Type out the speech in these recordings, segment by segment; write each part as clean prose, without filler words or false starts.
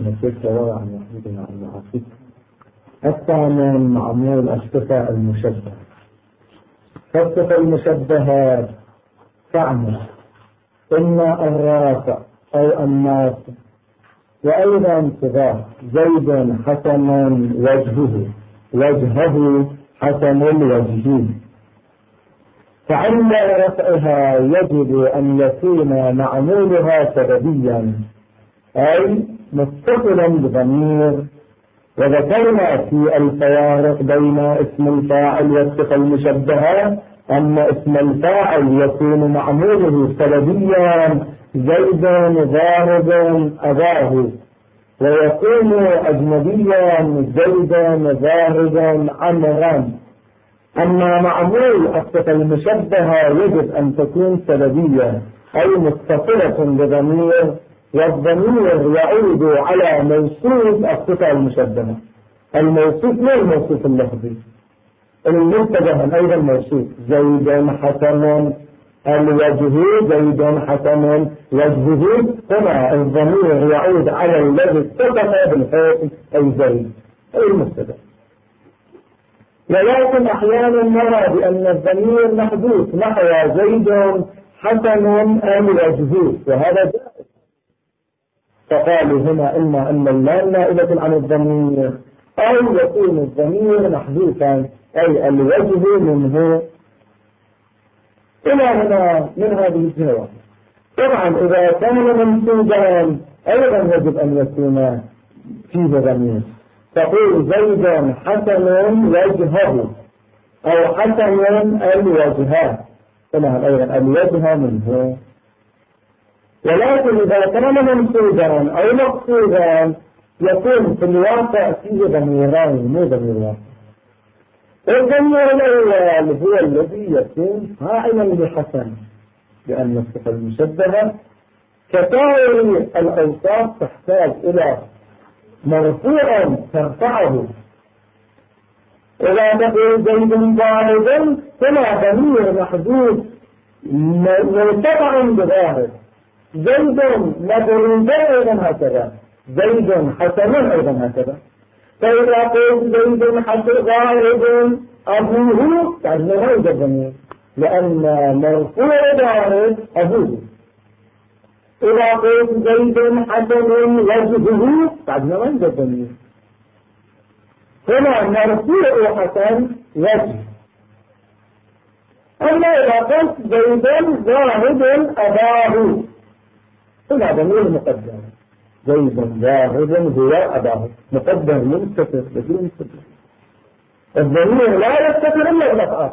الثامن معمول الصفة المشبهة. فالصفة المشبهة تعني إما الرافع أو الناصب، وأيضا صفات زيد حسن وجهه حسن الوجه. فعند رفعها يجب أن يكون معمولها سببيا أي متصلا بضمير. وذكرنا في الفوارق بين اسم الفاعل والصفة المشبهة أن اسم الفاعل يكون معموله سببيا زيد ضارب أباه، ويكون أجنبيا زيد ضارب عمرا. أما معمول الصفة المشبهة يجب أن تكون سببية أي متصلة بضمير، والضمير يعود على موصوف الصفة المشبهة. الموصوف لا الموصوف اللفظي، المبتدأ أيضا موصوف زيد حسن الوجه، زيد حسن وجهه. هنا الضمير يعود على الذي اتصف بالحكم أي زيد أي المبتدأ. ولكن أحيانا نرى بأن الضمير محدود نحو زيد حسن الوجه، وهذا جائز. فقالوا هنا إما أن اللام نائبة عن الضمير أو يكون الضمير محذوفا أي الوجه منه. إلى هنا من هذه الجهة. طبعا إذا كان منسوبا أيضا يجب أن يكون فيه ضمير. تقول زيد حسن وجهه أو حسن الوجه، هنا أيضا الوجه منه. ولكن إذا كان منسوبا أو مقصودا يكون في الواقع فيه ضميران مو ضمير واحد. الضمير الأول هو الذي يكون فاعلا لحسن، لأن الصفة المشبهة كسائر الأوصاف تحتاج إلى مرفوع ترفعه. إذا تقول زيد ضارب فلا ضمير محدود مرتفع بظاهر، زيد مضروب أيضا هكذا، زيد حسن أيضا هكذا. فإذا قلت زيد حسن ضارب أبوه فإنه لا يوجد ضمير، لأن مرفوع ضارب أبوه. إذا قلت زيد حسن وجهه فإنه لا يوجد ضمير، هنا مرفوع حسن وجه. أما إذا قلت زيد ضارب أباه هنا ضمير مقدم، زيد ضارب هو أباه، مقدم مستتر بدون مستتر. الضمير لا يستتر إلا الأفعال.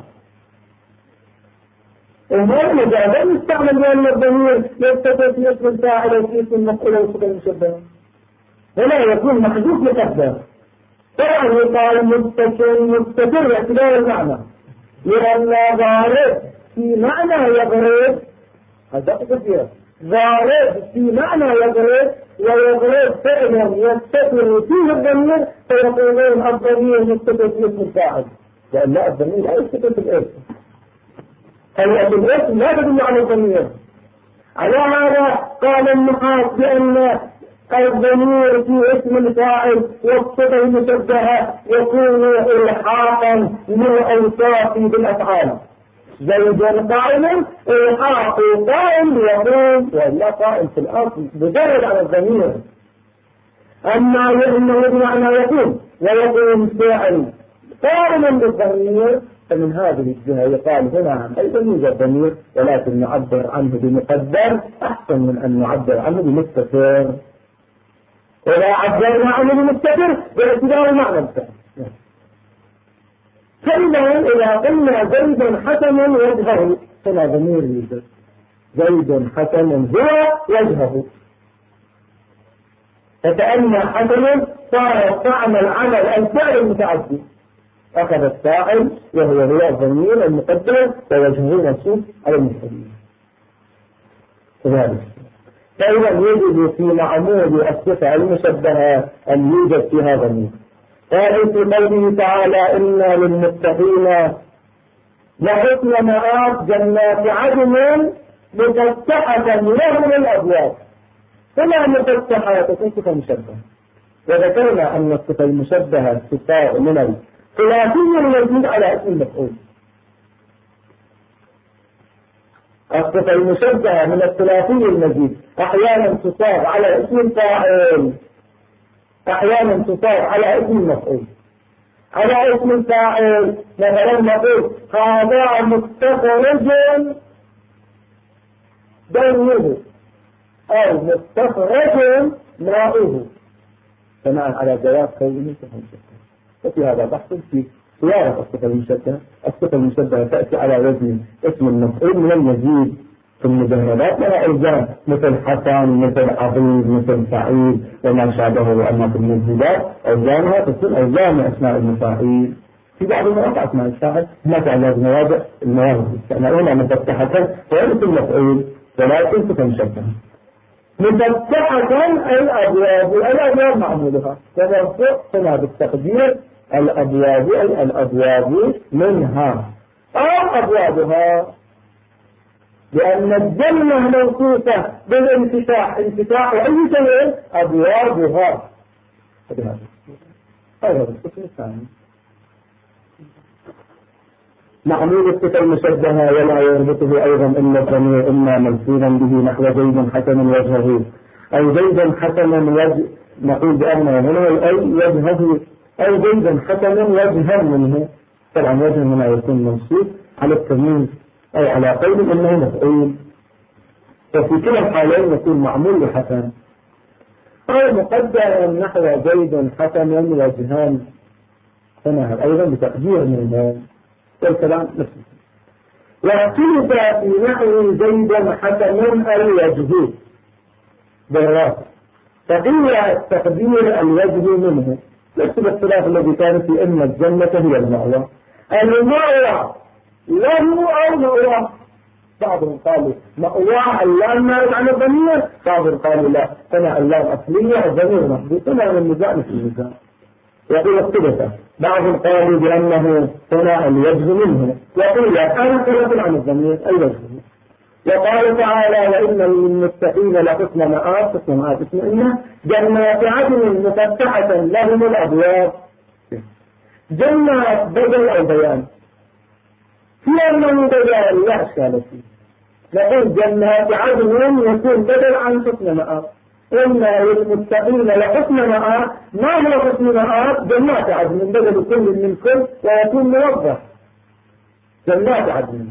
وهذا إذا لم يستعمل بأن الضمير يستتر في اسم الفاعل وفي اسم المفعول والصفة المشبهة، هنا يكون محذوف مقدم. طبعا يقال مستتر باعتبار المعنى، لأن ضارب في معنى يضرب، هذا كثير. ضارب في معنى يضرب، ويضرب فعلا يستتر فيه الضمير، فيقولون الضمير مستتر في اسم الفاعل، لأن لا، الضمير لا يستتر في الاسم. الاسم لا تدل على الضمير. على هذا قال النحاة بأن الضمير في اسم الفاعل والصفة المشبهة يكون إلحاقا للأوصاف بالأفعال. زيد قائم إلحاق قائم يقوم، ولا قائم في الأصل بجرد على الضمير. أما إنه بمعنى يقوم ويقوم فاعل قائم بالضمير، فمن هذه الجهة يقال هنا أيضا يوجد ضمير، ولكن نعبر عنه بمقدر أحسن من أن نعبر عنه بمستتر. إذا عبرنا عنه بمستتر باعتبار معنى الفعل. فإذا إذا قلنا زيد حسن وجهه فلا ضمير يوجد، زيد حسن هو وجهه. فكأن حسن صار تعمل عمل الفعل المتعدي، أخذ الفاعل وهو الضمير المقدر ووجهه منصوب على المفعول. كذلك فإذا يجب في معمول الصفة المشبهة أن يوجد فيها ضمير. قال في قوله تعالى إنا للمتقين لحسن مآب جنات عدن مفتحة لهم الأبواب. فلا مفتحة تكون صفة مشبهة، وذكرنا أن الصفة المشبهة تصار من الثلاثي المزيد على اسم المفعول. الصفة المشبهة من الثلاثي المزيد أحيانا تصار على اسم الفاعل، أحيانا تصار على اسم المفعول. على اسم الفاعل مثلا نقول هذا مستخرج دمه أو مستخرج ماؤه، بناء على جواب كونه صفة مشبهة. وفي هذا بحث في صياغة الصفة المشبهة. الصفة المشبهة تأتي على وزن اسم المفعول من المزيد في المجردات لها أوزان مثل حسن، مثل عظيم، مثل سعيد وما شابهه. وأما في المزيدات أوزانها تكون أوزان أسماء المفاعيل. في بعض المواقع أسماء الفاعل هناك على المواضع استعمالون مفتحة ويرث المفعول ولكن صفة مشبهة. مفتحة الأبواب، الأبواب معمولها ومرفوع هنا بالتقدير الأبواب أي الأبواب منها أو أبوابها، لأن الجنة موصوفة بالانفتاح، انفتاح أي شيء أبوابها. هذا القسم الثاني. معمول الصفة المشبهة ولا يربطه أيضا إلا الضمير إما منصوبا به نحو زيد حسن وجهه أو زيد حسن وجه، نقول بأنه هنا أي وجهه أو زيد حسن وجها منه. طبعا وجه هنا يكون منصوب على التمييز أو على قول أنه مفعول، ففي كلا الحالين يكون معمول لحسن أو مقدر نحو زيد حسن وجهان، هنا أيضا بتقدير منه والكلام نفسه. واختلف في نحو زيد حسن الوجه بالراس، فقيل تقدير الوجه منه نفس الاختلاف الذي كان في أن الجنة هي المأوى. المأوى له أو مأوى، بعضهم قالوا مأوى اللام نارد عن الضمير، بعضهم قالوا لا هنا اللام أصلية الضمير محدود. هنا من النزاع مثل النزاع يقول اختلف. بعضهم قالوا بأنه هنا الوجه منه، وقيل أنا ثلاث عن الضمير الوجه. وقال تعالى وإن للمتقين لحسن مآب، حسن مآب اسم إنه جنات عدن مفتحة لهم الأبواب. جنات بدل أو بيان، في أنه بيان لا أشكال فيه. نقول جنات عدن يكون بدل عن حسن مآب. إن للمتقين لحسن مآب، ما هو حسن مآب؟ جنات عدن بدل كل من كل ويكون موضح جنات عدن.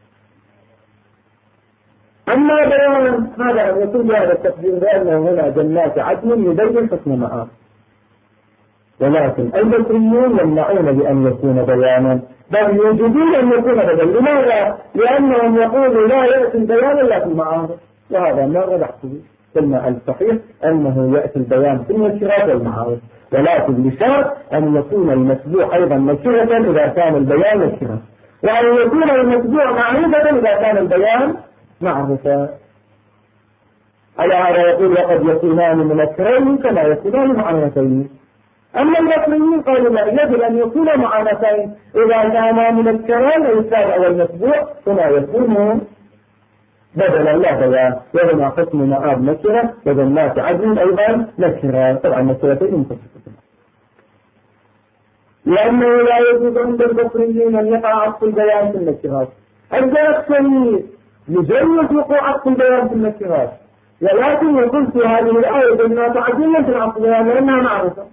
أما بيان هذا يكون بهذا التقدير بأنه هنا جنات عدن يبين حسن مآب، ولكن البصريون يمنعون بأن يكون بيانا، بل يوجدون أن يكون بدل. لماذا؟ لأنهم يقولوا لا يأتي البيان إلا في المعارض، وهذا ما ربحته. قلنا الصحيح أنه يأتي البيان في النكرات والمعارض، ولكن بشرط أن يكون المتبوع أيضا نكرة إذا كان البيان نكرة، وأن يكون المتبوع معرفة إذا كان البيان معرفة. على هذا يقول وقد يكونان منكرين كما يكونان معرفتين. أما البصريين قالوا لا، يجب أن يكون معرفتين إذا كانا منكرين الإنسان أو المتبوع ثم يكون بدلا لا بيان، وهما حكم مآب نكرة وجنات عدن أيضا نكرة، طبعا نكرتين متفقتين. لأنه لا يجوز عند البصريين أن يقع عطف البيان في النكرات. الجاكسوني يجوز وقوع عطف البيان في النكرات، ولكن يقول في هذه الآية جنات عدن في العطف البيان لأنها معرفة.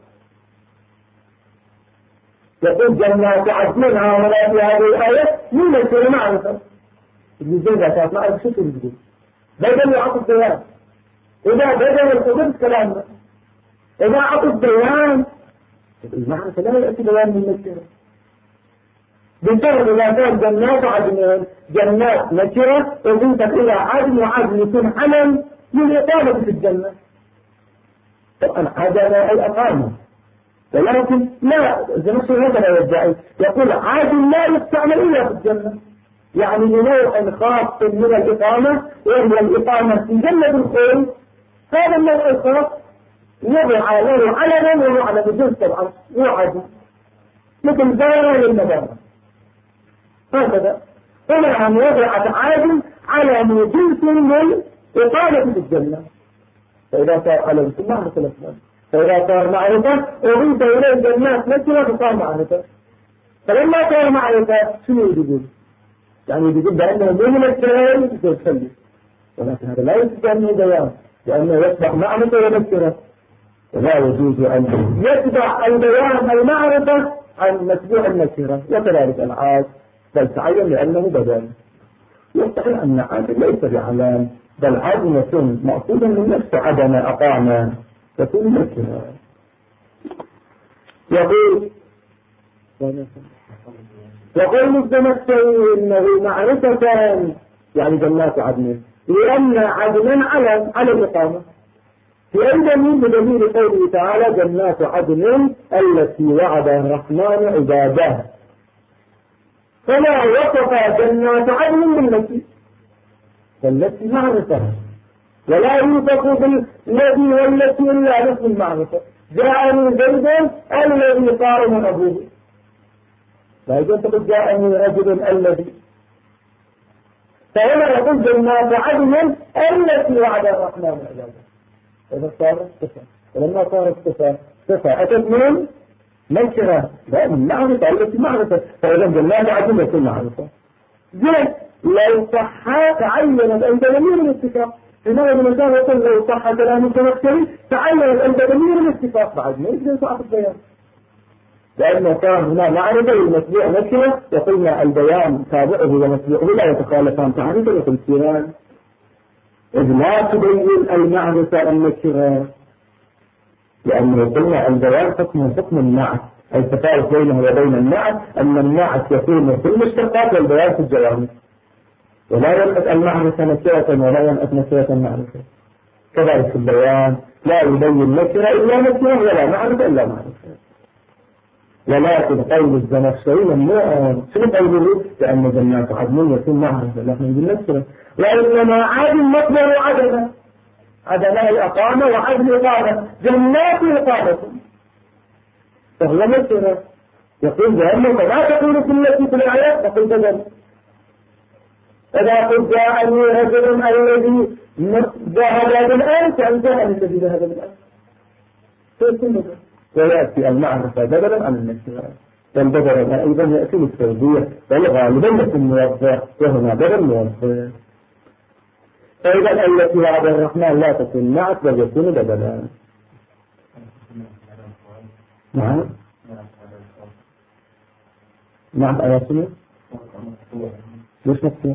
يقول جنات عدن هؤلاء في هذه الآية من نكرة معرفة. الجزء كانت معرفة شو تقول؟ بدل عطف بيان. إذا بدل الحدود كلامنا، إذا عطف بيان المعرفة لا يأتي بيان من نكرة. بالفعل إذا كان جنات عدن جنات نكرة وضيفت إلى عدن، وعدن يكون علم للإقامة في الجنة. طبعا عدن أي أقامة، ولكن لا زمشي هذا لا يدعي، يقول عدن لا يستعمل إلا في الجنة، يعني لنوع خاص من الإقامة وهي الإقامة في جنة الخلد. هذا النوع الخاص يضع له علما ويعلم جنس طبعا وعدن مثل دار للمدار هكذا. هنا أن وضعت عادل على جنس من إقامة في الجنة، فإذا صار على ثم مثل الأسلام فإذا صار معرفة أضيف إليه جنات نكرة فصار معرفة. فلما صار معرفة شنو يقول؟ يعني يقول بأنه مو من الكلام يتخلي، ولكن هذا لا يستطيع أنه بيان، لأنه يصبح معرفة ونكرة، ولا يجوز أن يتبع البيان المعرفة عن متبوع النكرة، وكذلك العاد بل تعين لأنه بدل. يستحيل أن عاد ليس بعلام، بل عاد يكون مأخوذا من نفس عدم أقام تكون نكرة. يقول الزمخشري إنه معرفة يعني جنات عدن، لأن عدنا على الإقامة. في أي دليل؟ بدليل قوله تعالى جنات عدن التي وعد الرحمن عباده، فلا وصف جنات عدن بالتي، فالتي معرفة، ولا يوصف بالذي والتي إلا نفس المعرفة. جاءني زيد الذي قال من أبوه، لا يجب تقول جاءني رجل الذي، فهنا يقول جنات عدن التي وعد الرحمن عباده. إذا صارت صفة، ولما صارت صفة أتت من نكرة، لا من معرفة التي معرفة، فإذا جنات عدن التي معرفة. زين لو صح تعين الأندلمير الاتفاق، إنما من الإنسان يقول لو صح كلام الزمخشري تعين الأندلمير الاتفاق بعد ما يجب صح البيان، لأنه كان هنا معرفة للمتبوع نكرة، وقلنا البيان تابعه ومتبوعه لا يتخالفان تعريفا وتمثيلا، إذ لا تبين المعرفة النكرة، لأنه قلنا البيان حكم النعت، التفاوت بينه وبين النعت أن النعت يكون في المشتقات والبيان في الجوامع، ولا ينأت المعرفة نكرة ولا ينأت نكرة المعرفة. كذلك البيان لا يبين نكرة إلا نكرة ولا معرفة إلا معرفة. ولكن قول الزمخشري ممنوع. شنو قوله؟ لأن جنات عدن يكون معرفة، لكن بالنكرة، وإنما عدن مصدر عدن الإقامة وعدن إقامة، جنات إقامة فهو نكرة. يقول بأنه لا تقول في التي في الآيات، تقول بدل. إذا قلت جاءني رجل الذي ذهب بالأمس أن جاءني الذي ذهب بالأمس، ويأتي المعرفة بدلا عن النكرة، بل بدلا أيضا يأتي بالتوضيح، بل غالبا يكون موضح، وهنا بدل موضح. فإذا التي وعد الرحمن لا تكون معك بل يكون بدلا. نعم نعم آياتنا ليش مكتوب؟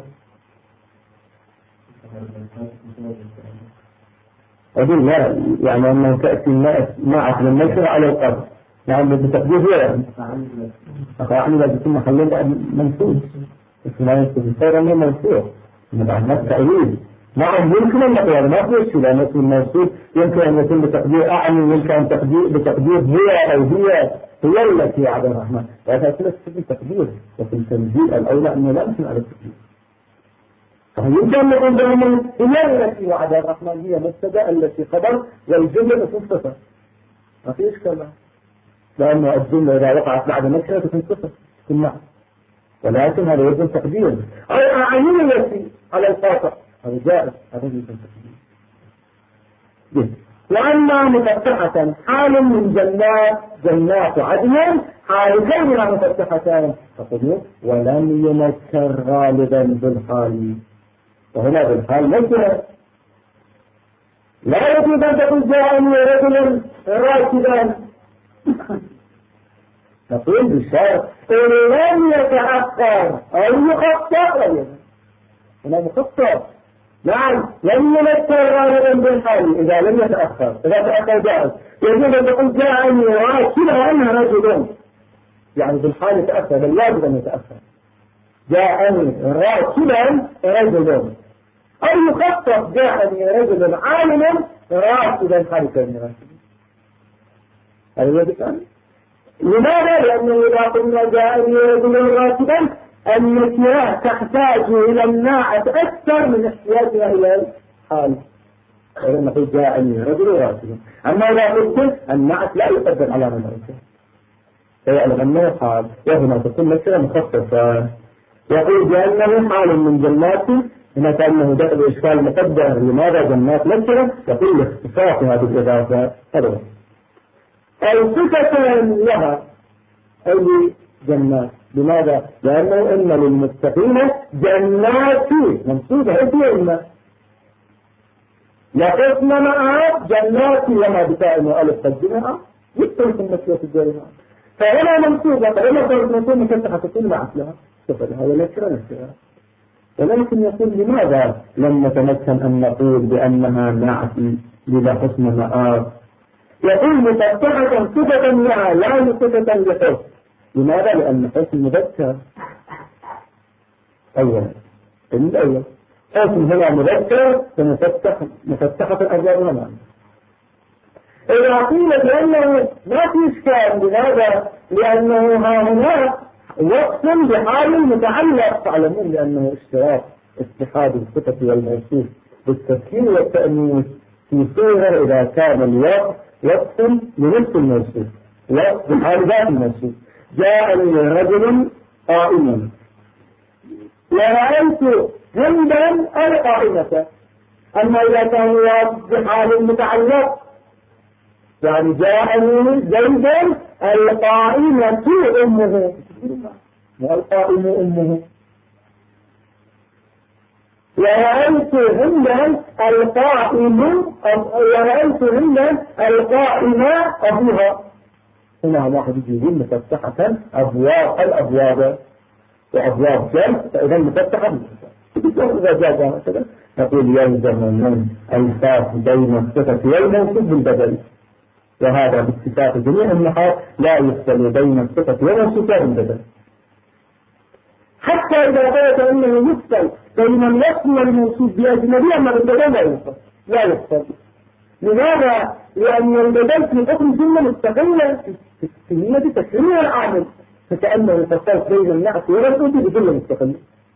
أقول لا، يعني أنه تأتي معك للنكرة على القرب، يعني بتقدير هي يعني أخواني لا تكون محلين منسوج، اسمه لا ينسوج الخير أنه منسوج من بعد نفس تأويل. نعم يمكن أن نقول ما في شيء، لأن اسم الموصول يمكن أن يكون بتقدير أعني، يمكن أن بتقدير هي أو هي التي وعد الرحمن، وهذا كله في التقدير، وفي التنزيل الأولى أنه لا يمكن على التقدير. يمكن أن نقول دائما هي التي وعد الرحمن هي مبتدأ التي خبر، والجملة تكون صفة، ما في إشكال، لأن الجملة إذا وقعت بعد نكرة تكون صفة تكون نعم، ولكن هذا يجب تقدير أو أعين التي على القاطع، هذا جائز، هذا يجب تقدير. وأما مفتحة حال من جنات عدن، حال غيرها مفتحتان، فقلوا ولم ينكر غالبا بالحال، وهنا بالحال نكرة، لا يجب أن تقول جاءني رجل راكبا، نقول بالشرط إن لم يتأخر أو يخطأ، هنا مخطأ. نعم لم ينكر غالبا بالحال إذا لم يتأخر، إذا تأخر جائز. يجب أن تقول جاءني راكبا أنها رجل، يعني بالحال يتأخر، بل يجب أن يتأخر. جاءني راكبا رجل، أو يخطط جاءني رجل عالما راكبا حركا راكبا. هذا يجب. لماذا؟ لأنه إذا قلنا جاءني رجل راكبا النكرة تحتاج إلى الناعت أكثر من احتياجها إلى الحال. إذا نقول جاءني رجل راكبا، أما إذا قلت الناعت لا يقدم على من ركب، فيعلم أنه حال، وهنا تكون نكرة مخصصة. يقول بأنه حال من جنات، هنا كأنه دخل إشكال مقدر لماذا جنات نكرة، يقول لاختصاصها بالإضافة. هذا أو صفة لها أي جنات. لماذا؟ لأنه إن للمتقين جنات منصوبة إثنين لحسن مآب جنات لما بتاء وألف تجمع يكتب في النسوة الجريمة فهنا منصوبة فهنا صارت منصوبة مفتحة تكون مع أصلها صفة هذا الأشياء نفسها. ولكن يقول لماذا لم نتمكن أن نقول بأنها نعتي لحسن مآب؟ يقول مفتحة صفة لها لا صفة لحسن. لماذا؟ لأن حسن مذكر أولا الأول حسن هنا مذكر فمفتحة الأبواب هنا. إذا قيل بأنه ما في إشكال. لماذا؟ لأنه هنا وقت بحال متعلق تعلمون لأنه اشتراك اتحاد الصفة والموصوف بالتسكين والتأنيث في صورة إذا كان الوقت وقت لنفس الموصوف وقت بحال ذات الموصوف. جاءني رجل قائما ورأيت هندا القائمة. أما إذا كان الوقت بحال متعلق يعني جاءني زيدا القائمة أمه والقائم أمه. ورأيت هندا القائمة أبوها. هنا واحد يجيبون مفتحة أبواب الأبواب وأبواب جمع فإذا مفتحة إذا جاء كذا نقول يلزم من الفاظ بين الصفة والموصوف بالبدل. وهذا باتفاق جميع النحاة لا يفصل بين الصفة والموصوف بالبدل. حتى إذا ثبت أنه يفصل بين الوصف والموصوف بأجنبي أما البدل لا يفصل. لماذا؟ لأن البدل في حكم جملة مستقلة في نية تكرير العامل فكأنه يفصل بين النعت والموصوف بجملة مستقلة.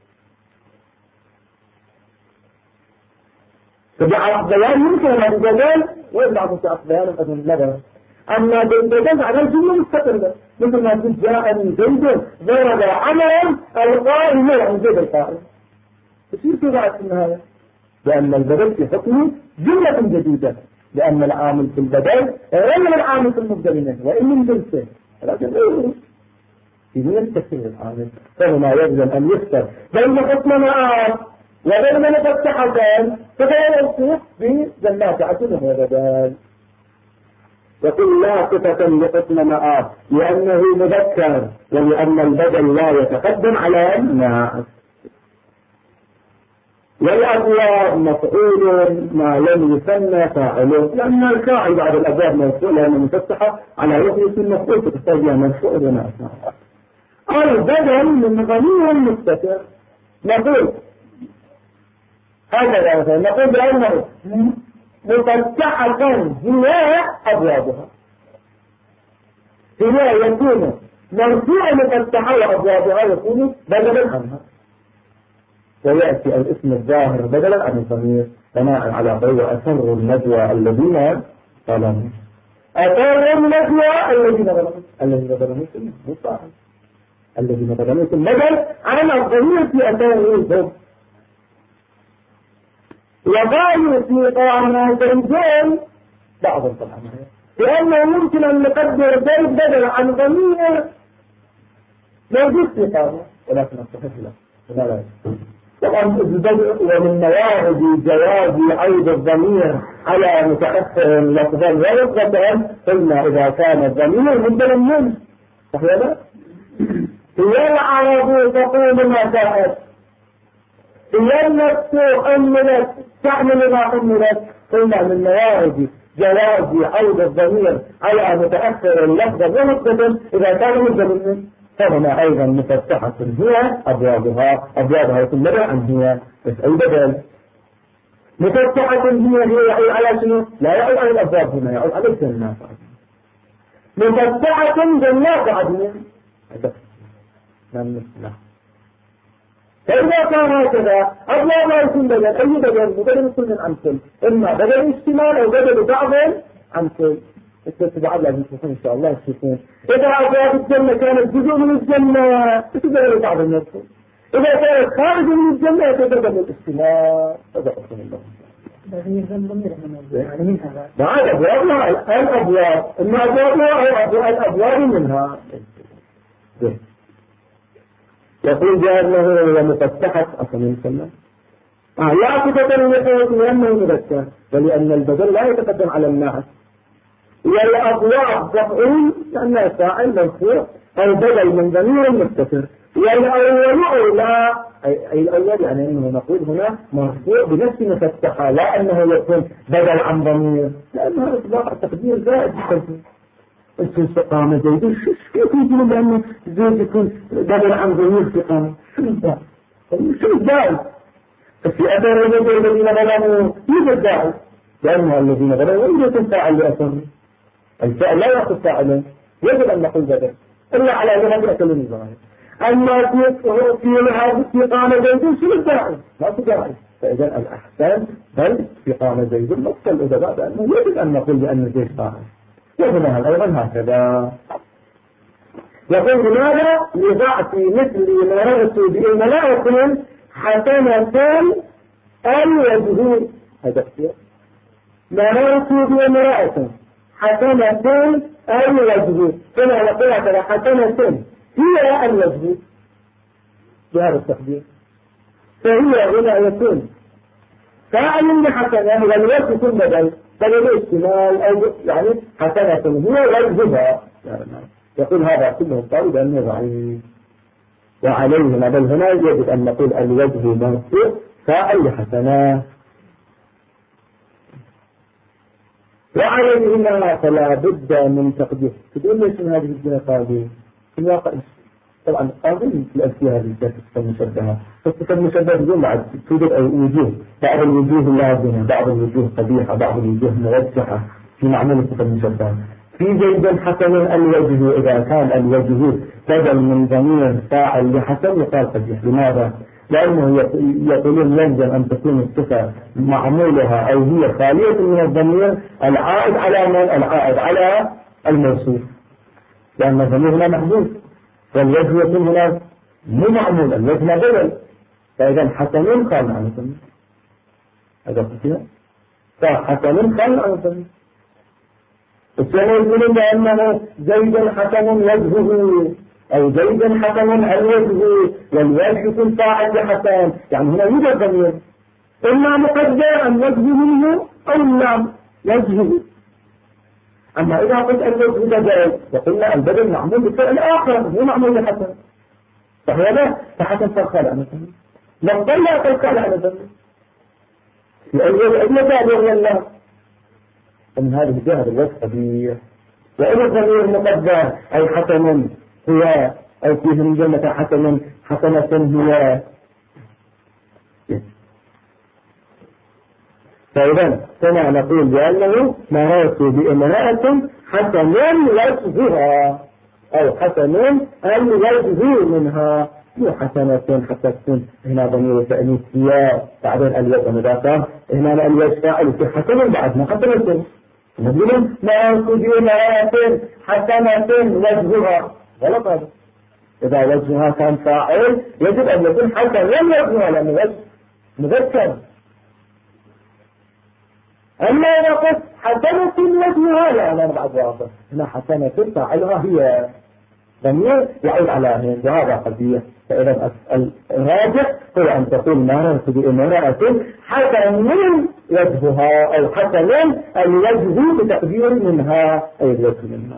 فبعض بيان يمكن أن البدل ويبعض في بيان أظن اللغة. أما بالبدل على الجملة مستقلة مثل ما قلت جاءني زيد ضرب عملا القائم عن زيد القائم. تصير في بعض في النهاية لأن البدل في حكمه جملة جديدة لأن العامل في البدل غير العامل في المبدل منه وإن من جنسه لكن في نية تكرير العامل فهنا يلزم أن يفسر بين حكم مآب وبين مفتحتان فهو يوصف بجنات عدن وبدل. يقول لا صفة لحكم مآب لأنه مذكر ولأن البدل لا يتقدم على الناس. والأبواب مفعول ما لم يسمى فاعله لأن الفاعل بعد الأبواب موصول لأنه مفتحة على وجه المفعول فتستوجب مفعول وناسا. البدل من ضمير مستتر نقول هكذا مثلا نقول بأنه مفتحة هي أبوابها. هنا يكون مرفوع مفتحة وأبوابها يكون بدلا عنها ويأتي الاسم الظاهر بدلا عن الضمير بناء على قول أسروا النجوى الذين ظلموا. أسروا النجوى الذين ظلموا مصاحب الذين ظلموا بدل عن الضمير في أسروا الهم. وقالوا في طعام زيدين بعض الطعام لأنه يمكن أن نقدر زيد بدل عن ضمير موجود في طعام ولكن الصحيح لا. طبعا ومن مواهب جواز عيد الضمير على متأخر لفظا ولفظة قلنا إذا كان الضمير بدلا منه صحيح لا؟ هي العرب تقول ما شاءت هي النفس أملت تعمل ما أملت. قلنا من مواهب جواز عيد الضمير على متأخر لفظا ولفظة إذا كان بدلا منه فهنا أيضا مفتحة هي أبوابها يكون بدل عن هي بس أي بدل. مفتحة هي يعود على شنو؟ لا يعود على الأبواب هنا يعود على الجنات. مفتحة جنات عدن لا. فإذا كان هكذا أبوابها يكون بدل أي بدل كل من أمثل إما بدل اشتمال أو بدل بعض أمثل. بعد لازم تكون إن شاء الله تشوفون إذا أبواب الجنة كانت جزء من الجنة تتبدل بعض النفس إذا كانت خارج من الجنة يتبدل الاستماع. هذا أصلا الله بعد أبوابها الأبواب إما أبوابها أو الأبواب منها. يقول بأنه مفتحة أصلا يسمى لا تتكلم لأنه مذكر ولأن البدل لا يتقدم على الناس. والأبواب تفعيل لأنها فاعل مرفوع أو بدل من ضمير مستتر. والأول أولى أي الأول يعني أنه نقول هنا مرفوع بنفس مفتحة لا أنه يكون بدل عن ضمير لأنه إطلاق التقدير زائد انتم استقامة زيد كيف يمكن بأنه زيد يكون بدل عن ضمير استقامة شو الداعي في أثر الذين ظلموا يوجد داعي لأنه الذين ظلموا لم يكن فاعل لأثر الفعل لا يأخذ فاعلا يجب أن نقول بدل إلا على ذلك أكل النظام. أما في هذه استقامة زيد شو الداعي ما في داعي. فإذا الأحسن بل استقامة زيد نص الأدباء بأنه يجب أن نقول بأن زيد فاعل. وهنا أيضا هكذا يقول لماذا لضعف مثل مررت بالملائكة حسنة الوجه هذا كثير مررت بامرأة حسنة الوجه كما نقول هكذا حسنة هي الوجه بهذا التقدير فهي هنا يكون فاعل لحسنة والوجه ثم بدل فالاحتمال أو يعني حسنة هي وجهها يقول هذا كله قالوا بأنه ضعيف وعليه بل هنا يجب أن نقول الوجه مرفوع فاعل لحسنة وعليهما فلا بد من تقدير. تقول ليش من هذه الجنة قاضي في الواقع طبعا قاضي في الأشياء هذه الصفة المشبهة الصفة المشبهة بدون بعد توجد وجوه بعض الوجوه لازمة بعض الوجوه قبيحة بعض الوجوه موجهة في معنى الصفة المشبهة. في جيدا حسن الوجه إذا كان الوجه بدل من ضمير فاعل لحسن يقال قبيح. لماذا؟ لأنه يقولون يلزم أن تكون الصفة معمولها أو هي خالية من الضمير العائد على من؟ العائد على الموصوف لأن الضمير هنا محدود والوجه يكون هنا مو معمول الوجه بدل فإذا حسن خال عن الضمير هذا كثير فحسن خال عن الضمير. الثاني يقولون بأنه زيد حسن وجهه أو زيد حسن الوجه والوجه يكون فاعل لحسن يعني هنا يوجد ضمير إما مقدر الوجه منه أو لا وجهه. أما إذا قلت الوجه بدل وقلنا البدل معمول بالفعل آخر مو معمول لحسن فهذا فحسن فرخال عن الضمير لم طلع فرخال عن الضمير لأن مثال يغنى الله ومن هذه الجهة الوجه قبيح. وإذا الضمير مقدر أي حسن هي أو فيه من جملة حسنة هي فإذا سمع نقول بأنه مررت بامرأة حسن وجهها أو حسن الوجه منها مو حسنة حسنة هنا ضمير تأنيث هي بعدين الوجه مضافة هنا الوجه فاعل في حسن بعد ما حسنة نقول مررت بامرأة حسنة وجهها غلط هذا. إذا وجهها كان فاعل يجب أن يكون حسن وجهها لأنه وجه مذكر. أما إذا قلت حسنة وجهها لا بعد واضح هنا حسنة فاعلها هي ضمير يعود على هذا قضية. فإذا الراجح هو أن تقول مررت بامرأة حسن وجهها أو حسن الوجه بتقدير منها أي الوجه منها.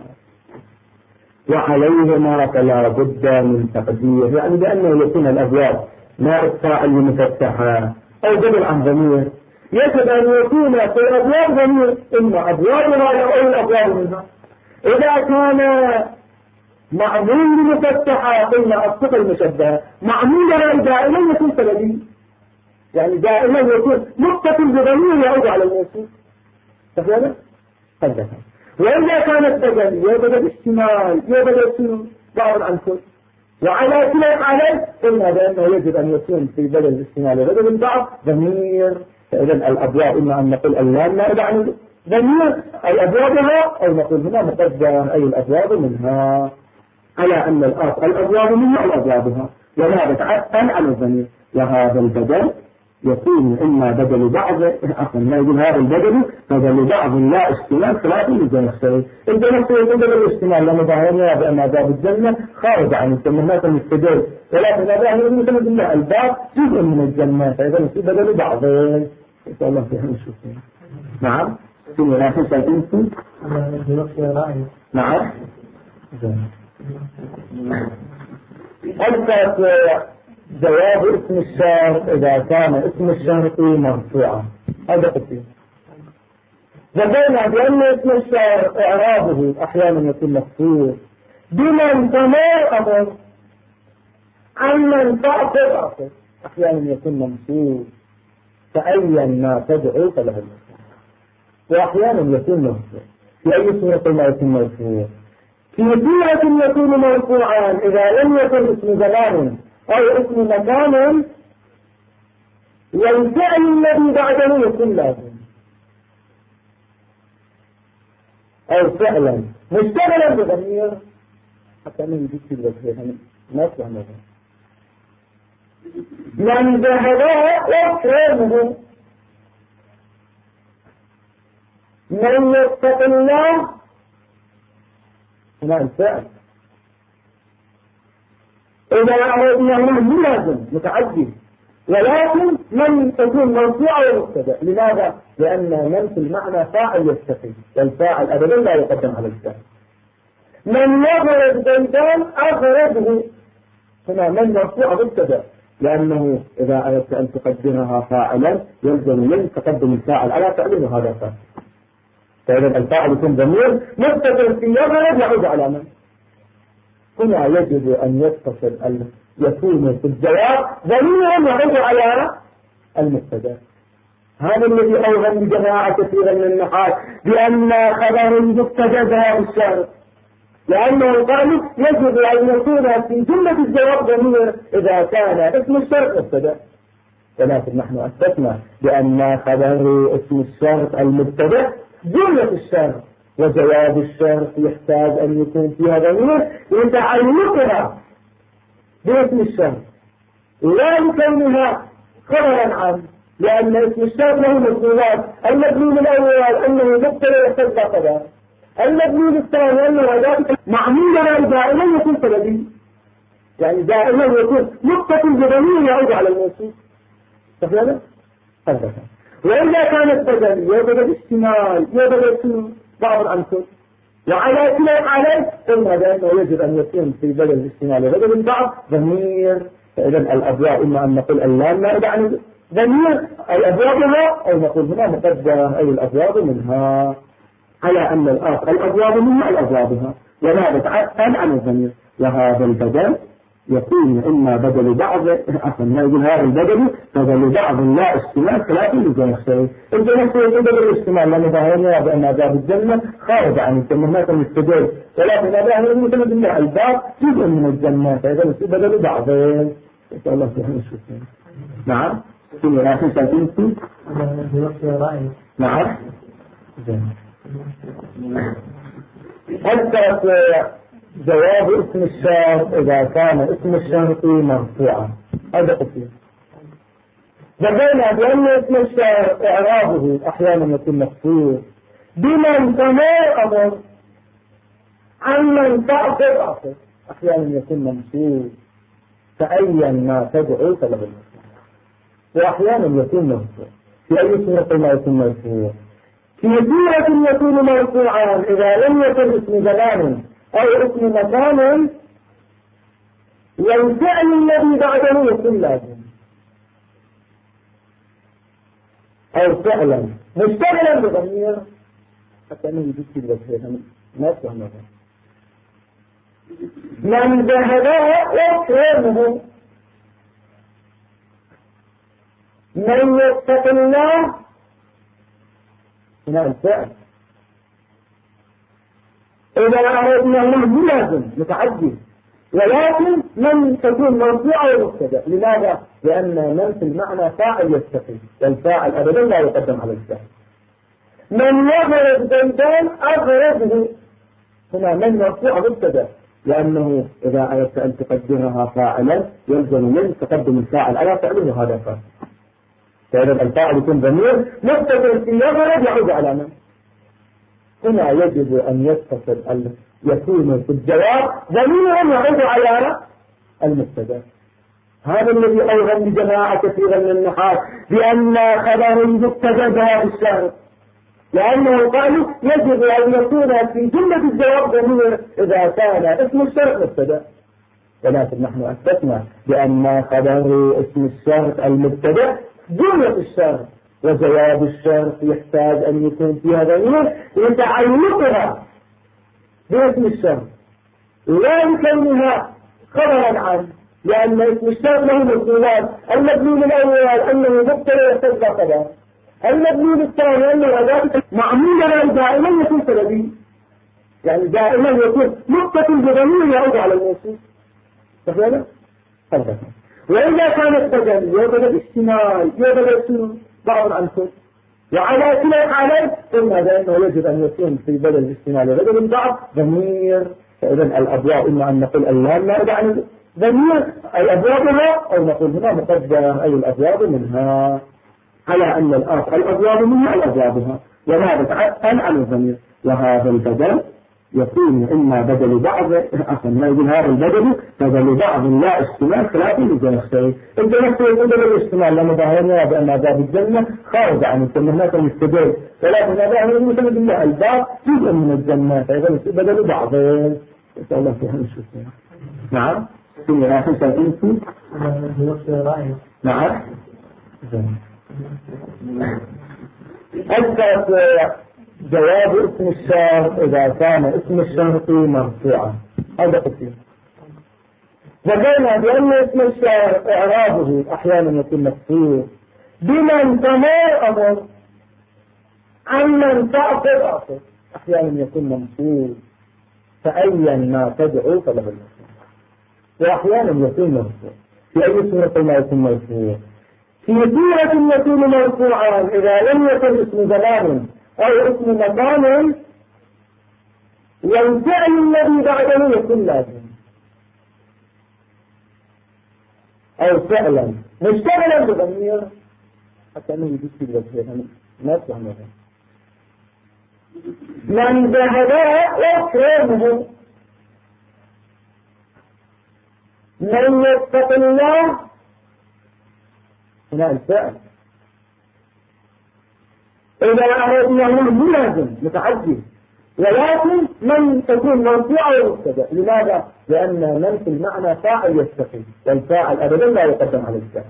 وعليهما فلا بد من تقدير يعني بأنه يكون الأبواب ما الفاعل مفتحة أو بدل عن ضمير يجب أن يكون في الأبواب ضمير إما أبوابها أو الأبواب منها. إذا كان معمول مفتحة قلنا الصفة المشبهة معمولها دائما يكون سببي يعني دائما يكون متصل بضمير يعود على الموصوف تفهم؟ قدها. وإذا كانت بدل يبدأ اشتمال يبدأ بعض عن كل وعلى كل حالة قلنا بأنه يجب أن يكون في بدل الاشتمال وبدل البعض ضمير. فإذا الأبواب إما أن نقول اللام نائبة عن ضمير أي أبوابها أو نقول هنا مقدر أي الأبواب منها على أن الأرض الأبواب منها أو أبوابها ولا بتعفن على الضمير. وهذا البدل يكون إما بدل بعض أصلا ما يقول هذا البدل بدل بعض لا اشتمال خلاف الجنسي. الجنسي يقول بدل الاشتمال لما ظاهرنا بأن باب الجنة خارج عن الجنة المستدل، ولكن ظاهر مثل بالله الباب جزء من الجنة، فإذا في بدل بعض. إن شاء الله فيها نشوف. نعم. ثم لا تنسى. نعم. أذكر جواب اسم الشرط إذا كان اسم الشرط مرفوعا. هذا قصير. ذكرنا بأن اسم الشرط إعرابه أحيانا يكون مكسور بمن تمر أمر عمن تعطر أحيانا يكون منصوب فأيا ما تدعو فله المرفوع، وأحيانا يكون مرفوع. في أي صورة ما يكون مرفوع؟ في صورة يكون مرفوعا إذا لم يكن اسم زمان أو اسم مكان والفعل الذي بعده يكون لازم، أو فعلا مشتغلا بضمير حتى من يجيب الوجه ما فهمه من ذهب يكرمه، من يتق الله هنا الفعل. إذا أردنا هنا لازم متعدي، ولكن من تكون مرفوعة ومبتدأ. لماذا؟ لأن من في المعنى فاعل يستقي، والفاعل أبدا لا يقدم على الفاعل. من يغرب زيدان أغربه، هنا من مرفوعة مبتدأ، لأنه إذا أردت أن تقدمها فاعلا يلزم من تقدم الفاعل على فعله، هذا فاعل. فإذا الفاعل يكون ضمير متصل في يغرب يعود على من. هنا يجب أن يتصل يكون في الجواب ضميرا يعود على المبتدا. هذا الذي أوهم جماعة كثيرا من النحاة بأن خبر المبتدا جواب الشرط، لأنه قالوا يجب أن يكون في جملة الجواب ضمير إذا كان اسم الشرط مبتدا، ولكن نحن أثبتنا بأن خبر اسم الشرط المبتدا جملة الشرط، وجواب الشرط يحتاج أن يكون فيها ضمير يتعلقها باسم الشرط لا لكونها خبرا عنه، لأن اسم الشرط له مدلولات. المدلول الأول أنه مبتدا يحتاج خبر، المدلول الثاني أنه ذلك معمولا دائما يكون سببي، يعني دائما يكون متصل بضمير يعود على الموصوف. تفهم هذا؟ وإذا كانت بدل يبدل اشتمال يبدل بعض الأمثل، وعلى كلا عليه قلنا بأنه يجب أن يكون في بدل الاشتمال وبدل البعض ضمير. فإذا الأبواب إما أن نقول اللام نائب عن ضمير أي أبوابها، أو نقول هنا مقدمة أي الأبواب منها، على أن الآخر الأبواب منها أي أبوابها، ولا بتعقل عن الضمير. وهذا البدل يكون إما بدل بعض أصلا ما يقول هذا البدل بدل بعض لا اشتمال خلاف الجنسي. الجنسي يقول بدل الاشتمال لأنه ظاهرنا بأن باب الجنة خارج عن الجنة ما كان يستدل، ولكن ظاهر مثل بالله الباب جزء من الجنة، فإذا بدل بعض. إن شاء الله فيها نشوف. نعم. ثم لا تنسى. نعم. أذكر جواب اسم الشرط إذا كان اسم الشرط مرفوعا. هذا قصير. ذكرنا بأن اسم الشرط إعرابه أحيانا يكون مكسور بمن تمر أمر عمن تعطر أحيانا يكون منصوب فأيا ما تدعو فله المرفوع، وأحيانا يكون مرفوع. في أي صورة ما يكون مرفوع؟ في صورة يكون مرفوعا إذا لم يكن اسم زمان أو اسم مكان والفعل الذي بعده يكون لازم، أو فعلا مشتغلا بضمير حتى أنه يجب في الوجه ما فهمه. من ذهب يكرمه، من يتق الله هنا الفعل. إذا أردنا له لازم متعدي، ولكن من تكون مرفوعة ومبتدأ. لماذا؟ لأن من في المعنى فاعل يستقي، والفاعل أبدا لا يقدم على الفاعل. من يغرب زيدان أغربه، هنا من مرفوعة مبتدأ، لأنه إذا أردت أن تقدمها فاعلا يلزم من تقدم الفاعل على فعله، هذا فاعل. فإذا الفاعل يكون ضمير متصل في يضرب يعود على من؟ هنا يجب أن يتصل يكون في الجواب ضمير يعود على المبتدا. هذا الذي أوهم لجماعة كثيرا من النحاة بأن خبر المبتدا جاء بالشرط، لأنه قالوا يجب أن يكون في جملة الجواب ضمير إذا كان اسم الشرط مبتدا، ولكن نحن أثبتنا بأن خبر اسم الشرط المبتدا جملة الشرط، وجواب الشرط يحتاج أن يكون فيها ضمير لتعلقها باسم الشرط لا لكونها خبرا عنه، لأن اسم الشرط له مدلولات. المدلول الأول أنه مبتدا يحتاج خبر، المدلول الثاني أنه أداة معمولا دائما يكون سببي، يعني دائما يكون متصل بضمير يعود على الموصوف. تفهمنا؟ تفهمنا. وإذا كانت بدل يبدأ الاجتماع يبدأ شنو بعض عنكم، وعلى كلا الحالات قلنا بأنه يجب أن يكون في بدل الاجتماع بدل البعض ضمير. فإذا الأبواب إما أن نقول اللام نائبة عن ضمير أي أبوابها، أو نقول هنا مقدر أي الأبواب منها، على أن الأرض الأبواب منها الأبوابها، وهذا عن الضمير. وهذا البدل يكون إما بدل بعض ما يقول هذا البدل بدل بعض لا استماع خلافي للجنسي. الجنسي يقول بدل الاستماع لما ظاهرنا بأن باب الجنة خارج عن الجنة هناك المستدل، ولكن ظاهر المسلم بالله الباب جزء من الجنة، فإذا بدل بعض. نسأل الله فيها نشوف. نعم ثم آخر سألتم نعم أثبت جواب اسم الشرط إذا كان اسم الشرط مرفوعا. هذا قصير. وقالنا بأن اسم الشرط إعرابه أحيانا يكون مكسور بمن تمر أمر عن من تأخذ أحيانا يكون منصوب، فأيا ما تدعو فله المرفوع، وأحيانا يكون مرفوع. في أي سورة ما يكون مرفوع؟ في سورة يكون مرفوعا إذا لم يكن اسم زمان أو اسم مكان والفعل الذي بعده يكون لازم، أو فعلا مشتغلا بضمير حتى أنه يجب في الوجه ما يفهمه. من ذهب يكرمه، من يتق الله هنا الفعل، إذا أردنا مو لازم متعدي، ولكن من تكون مرفوعة ومبتدأ. لماذا؟ لأن من في المعنى فاعل يستقيم، والفاعل أبدا لا يقدم على الفاعل.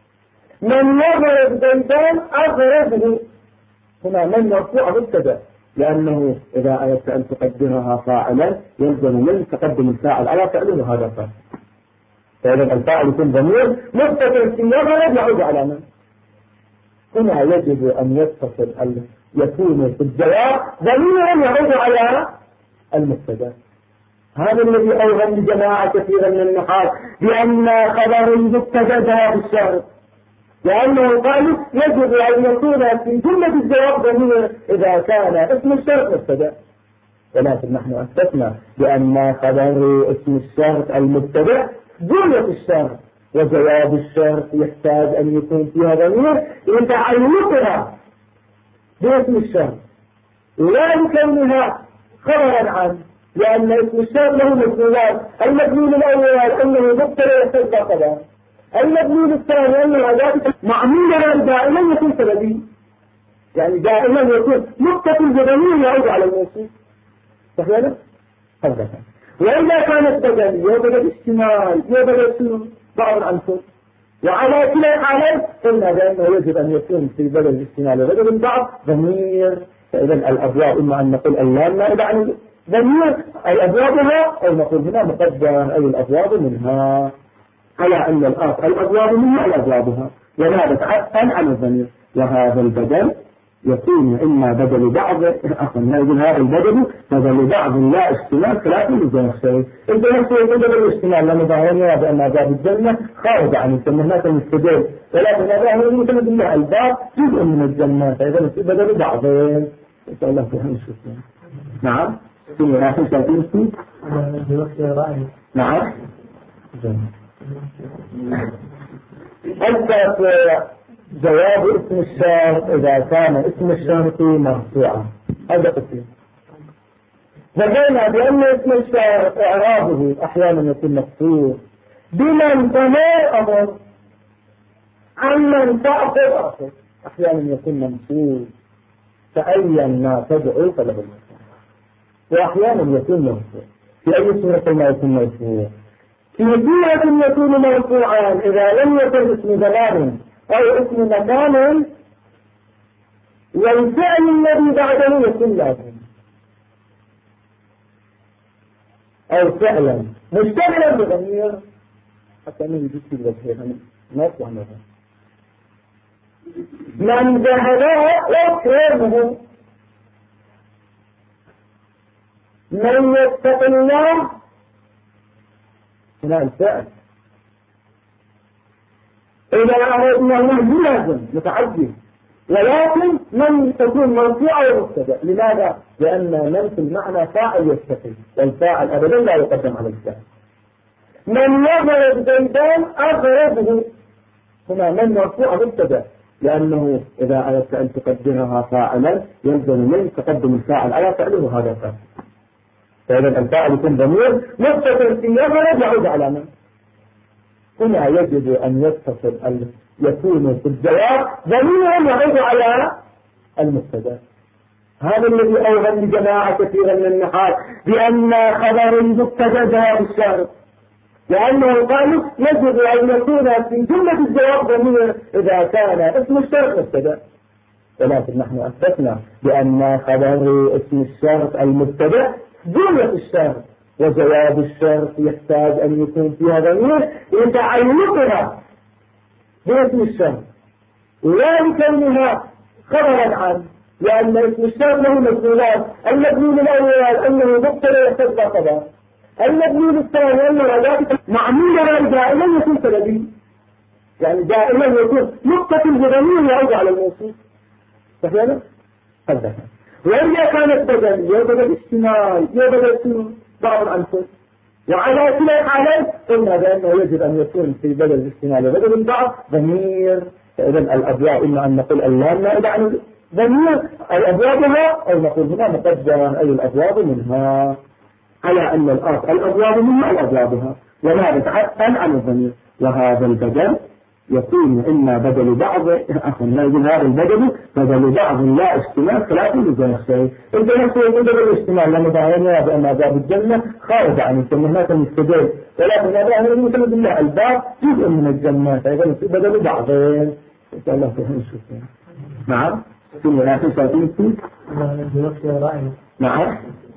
من يضرب زيدان أضربه، هنا من مرفوعة مبتدأ، لأنه إذا أردت أن تقدرها فاعلا يلزم من تقدم الفاعل على فعله، هذا فاعل. فإذا الفاعل يكون ضمير متصل في يضرب يعود على من؟ هنا يجب أن يتصل يكون في الجواب ضميرا يعود على المبتدا. هذا الذي أوهم لجماعة كثيرا من النحاة بأن خبر المبتدا جاء بالشرط، لأنه قالوا يجب أن يكون في جملة الجواب ضمير إذا كان اسم الشرط مبتدا، ولكن نحن أثبتنا بأن خبر اسم الشرط المبتدا جملة الشرط، وجواب الشرط يحتاج أن يكون فيها ضمير لتعلقها باسم الشرط لا لكونها خبرا عنه، لأن اسم الشرط له مدلولات. المدلول الأول أنه مبتدا يحتاج خبر، المدلول الثاني أنه أداة معمولا دائما يكون سببي، يعني دائما يكون متصل بضمير يعود على الموصوف. تخيل هذا. وإذا كانت بدل يبدأ الاجتماع يبدأ شنو بعض عنكم، وعلى كلا الحالات قلنا بأنه يجب أن يكون في بدل الاجتماع بدل البعض ضمير. فإذا الأبواب إما أن نقول اللام نائبة عن ضمير أي أبوابها، أو نقول هنا مقدر أي الأبواب منها، على أن الأبواب منها الأبوابها، وهذا عن الضمير. وهذا البدل يكون إما بدل بعض ما يقول هذا البدل بدل بعض لا استماع خلافي للجنسي. الجنسي يقول بدل الاستماع لأنه ظاهرنا بأن باب الجنة خارج عن الجنة هناك المستدل، ولكن ظاهر المسلم بالله الباب جزء من الجنة، فإذا بدل بعض. نسأل الله فيها نشوف. نعم ثم آخر سألتم نعم أثبت جواب اسم الشرط إذا كان اسم الشرط مرفوعا. هذا قسم. ذكرنا بأن اسم الشرط إعرابه أحيانا يكون مكسور بمن فما أمر عمن تأخذ أحيانا يكون منصوب فأيا ما تدعو فله المرفوع، وأحيانا يكون مرفوع. في أي صورة ما يكون مرفوع؟ في صورة يكون مرفوعا إذا لم يكن اسم زمان أو اسم مكان والفعل الذي بعده يكون لازم، أو فعلا مشتغلا بضمير حتى أنه يجب في الوجهين ما يطلع منه. من جهله يكرمه، من يتق الله هنا الفعل. إذا أردنا نهي لازم متعدي، ولكن من تكون مرفوعة ومبتدأ. لماذا؟ لأن من في المعنى فاعل يستقيم، والفاعل أبدا لا يقدم على الفاعل. من يضرب زيدان أضربه، هنا من مرفوعة مبتدأ، لأنه إذا أردت أن تقدمها فاعلا يلزم من تقدم الفاعل على فعله هذا الفاعل. فإذا الفاعل يكون ضمير متصل في يضرب يعود على من. هنا يجب أن يتصل يكون في الجواب ضميرا يعود على المبتدا. هذا الذي أوهم لجماعة كثيرا من النحاة بأن خبر المبتدا جواب الشارط، لأنه قالوا يجب أن يكون في جملة الجواب ضمير إذا كان اسم الشرط مبتدا، ولكن نحن أثبتنا بأن خبر اسم الشرط المبتدا جملة الشرط، وجواب الشرط يحتاج أن يكون فيها ضمير يتعلقها باسم الشرط لا لكونها خبرا عنه، لأن اسم الشرط له مدلولات. المدلول الأول أنه مبتدا يحتاج خبر، المدلول الثاني أنه ذلك معمول دائما يكون سببي، يعني دائما يكون متصل بضمير يعود على الموصوف. فهذا هذا. وإذا كانت بدل بدل استماع بدل بعض الأمثلة، وعلى كل حال قلنا بأنه يجب أن يكون في بدل الاستماع بدل البعض ضمير. فإذا الأبواب إما أن نقول اللام نائبة عن ضمير الأبوابها، أو نقول هنا مقدرة أي الأبواب منها، على أن الأرض الأبواب منها الأبوابها ولا يتعطل عن الضمير. وهذا البدل يكون إما بدل بعض أخذنا يقول هذا البدل بدل بعض لا استماع ثلاثة لجنسين. الجنس يقول بدل الاستماع لما ظاهرنا بأن عذاب الجنة خارج عن الجنة هناك مستدل، ولكن ظاهر المثل بالله الباب جزء من الجنة، فإذا بدل بعضين إن شاء الله فهم نشوف. نعم في مناسبة ساتين نعم